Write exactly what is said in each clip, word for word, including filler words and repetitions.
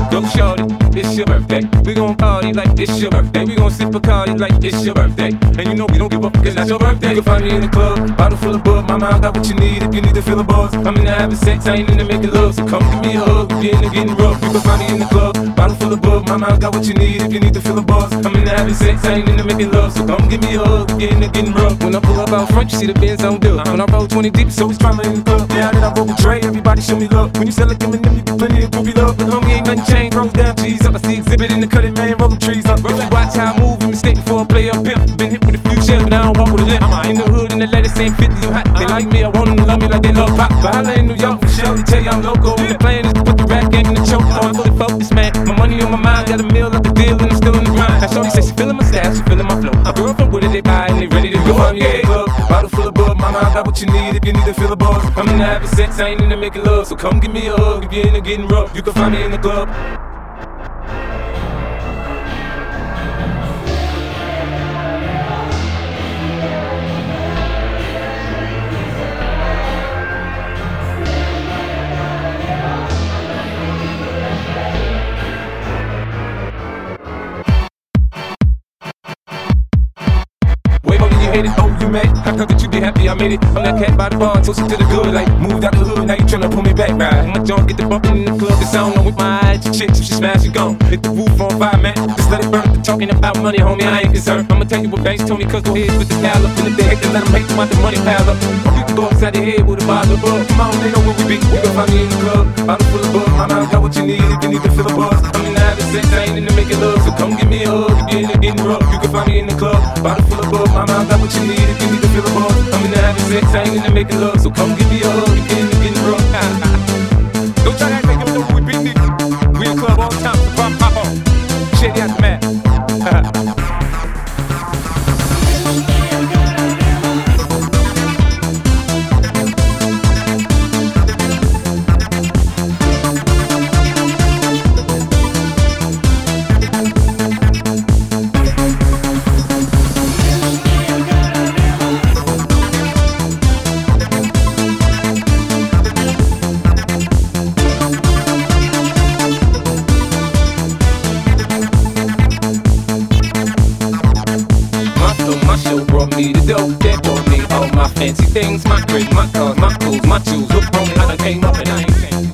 Go shorty, it's your birthday. We gon' party like it's your birthday. We gon' sip Bacardi like it's your birthday. And you know we don't give up cause that's your birthday. You can find me in the club, bottle full of bug. My mind got what you need if you need to feel a buzz. I'm into having sex, I ain't into making love. So come give me a hug, if you're into getting rough. You can find me in the club, bottle full of bug. My mind got what you need if you need to feel a buzz. I'm into having sex, I ain't into making love. So come give me a hug, if you're into getting rough. When I pull up out front, you see the Benz on dub. When I roll twenty deep, so it's drama in the club. Now that I roll with Dre, everybody show me love. When you sell it, give me them, you get plenty of groovy love. But homie, ain't nothing changed, rolls down, cheese up. I see exhibit in the cutting, man, roll them trees up. If you watch how I move, you mistake before I play up pimp. Been hit with a few shells, but I don't walk with a limp. I'm in the hood and the letters ain't fifty, you hot. They like me, I want them to love me like they love pop. But holla in New York, for sure, they tell you I'm local. The plan is to put the rap game in the choke. I'm fully focused, man. My money on my mind, got a meal up the deal, and I'm still in the grind. Now shorty says she feeling my style, she feeling my flow. A girl from Wooded, they buy and they ready to go. I'm yeah, club, bottle full of bug. My mind got what you need if you need to feel a buzz. I'm into having sex, I ain't into making love. So come give me a hug if you're into getting rough. You can find me in the club. It, oh, you mad? I thought that you be happy, I made it. I'm that cat by the bar, toasted to the good. Like, moved out the hood, now you tryna pull me back, right? My junk get the bumpin' in the club, it's on with my eyes. Chick, if she smash, she gone. Hit the roof on fire, man. Just let it burn. The talking about money, homie, I ain't concerned. I'ma tell you what banks told me, cause go ahead with the pile up. And if they hate, then let them hate them, want the money pile up. You can go upside the head with a bottle of bug. Come on, they know where we be. You can find me in the club, bottle full of bug. My mind got what you need if you need to feel a buzz. I'm in the having sex, I ain't into making love. So come give me a hug if you're into getting rough. You can find me in the club, bottle full of bug. My mind got what you need if you need to feel a buzz. I'm into having sex, I ain't into making love. So come give me a hug if you're into getting rough. Don't try to act like you know who we be, nigga. We in the club all the time, so pop, pop on. Shady out the mat. Me the dope that bought me all my fancy things, my crib, my cars, my clothes, my shoes. Look on me, I done came up and I ain't changed.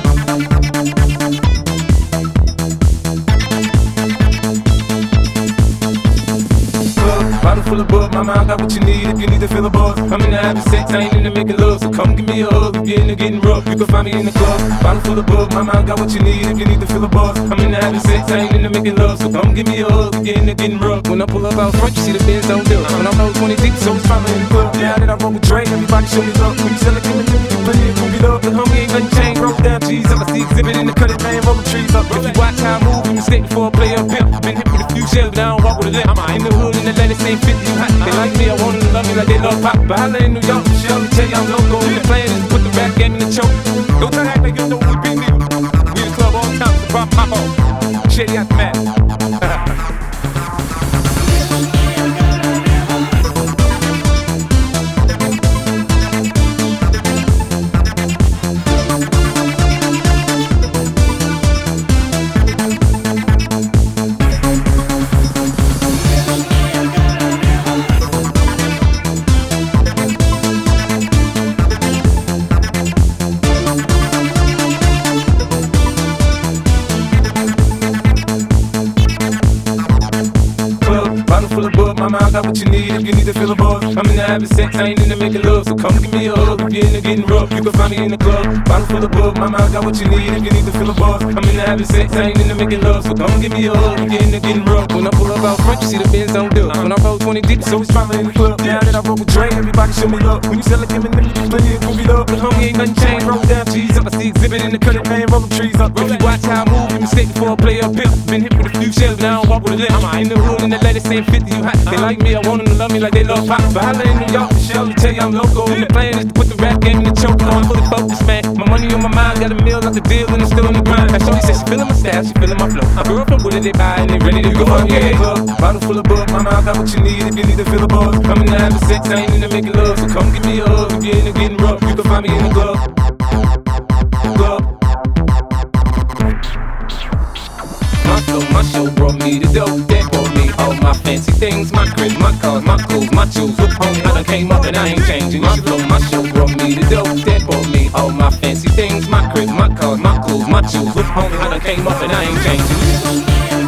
Bottle full of bug, my mind got what you need if you need to feel a buzz. I'm into having sex, I ain't into making love. So come give me a hug if you're into getting rough. You can find me in the club, bottle full of bug. My mind got what you need if you need to feel a buzz. I'm into having sex, I ain't into making love. So come give me a hug if you're into getting rough. When I pull up out front, you see the Benz on dub. When I roll twenty deep, so it's drama in the club. Now that I roll with Dre, everybody show me love. When you sell it, give me them, you plenty of groovy love. But homie, ain't nothing changed, roll down, cheese up. I see exhibit in the cutting, man, roll the trees up. If you watch how I move, you mistake before I play up pimp. Been hit with a few shells, but I don't walk with a limp. I'm in the hood and the letters ain't fifty, you hot. They like me, I want them to love me like they love pop. But holla in New York, for sure, they tell you I'm local. The plan is to put the rap game in the choke. Don't try to act like you know who we be, nigga. We in the club all the time, so pop, pop on. Shady out the mat. Full of bug, my mind got what you need if you need to feel a buzz. I'm into having sex, I ain't into making love. So come give me a hug if you're into getting rough. You can find me in the club, bottle full of bug. My mind got what you need if you need to feel a buzz. I'm into having sex, I ain't into making love. So come give me a hug if you're into getting rough. When I pull up out front, you see the Benz on dub. When I roll twenty deep, so it's drama in the club. Now that I roll with Dre, everybody show me love. When you sell it, give me them, you get plenty of groovy love. But homie, ain't nothing changed, roll down, cheese up. I see exhibit in the cutting, man, roll them trees up. If you watch how I move, you mistake before I play up pimp. Been hit with a few shells, but I don't walk with a limp. I'm in the hood and the letters ain't fifty, you hot. They like me, I want them to love me like they love pop. But holla in New York, for sure, they tell you I'm local. And the plan is to put the rap game in the choke. I'm fully focused, man. My money on my mind, got a meal out the deal, and I'm still in the grind. Now shorty says she feeling my style, she feeling my flow. A girl from Wooded, they buy and they ready to go. I'm in the club, bottle full of bug. My mind got what you need if you need to feel a buzz. I'm into having sex, I ain't into making love. So come give me a hug if you're into getting rough. You can find me in the club. Club. my show brought me the dope that brought me all my fancy things, my crib, my cars, my clothes, my shoes. Look, homie, I done came up and I ain't changing. My flow, my show brought me the dope that brought me all my fancy things, my crib, my cars, my clothes, my shoes. Look, homie, I done came up and I ain't changing.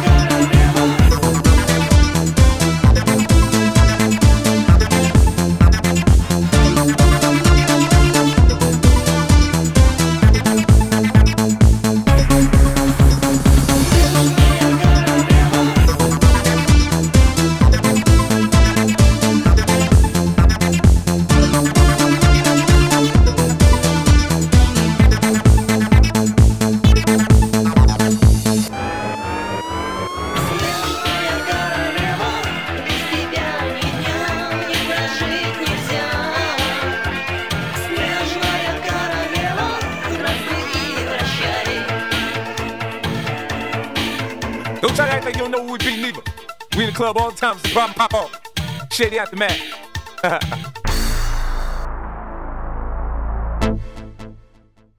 Don't try to act like you don't know who we be neither. We in the club all the time, so the problem pop off. Shady Aftermath.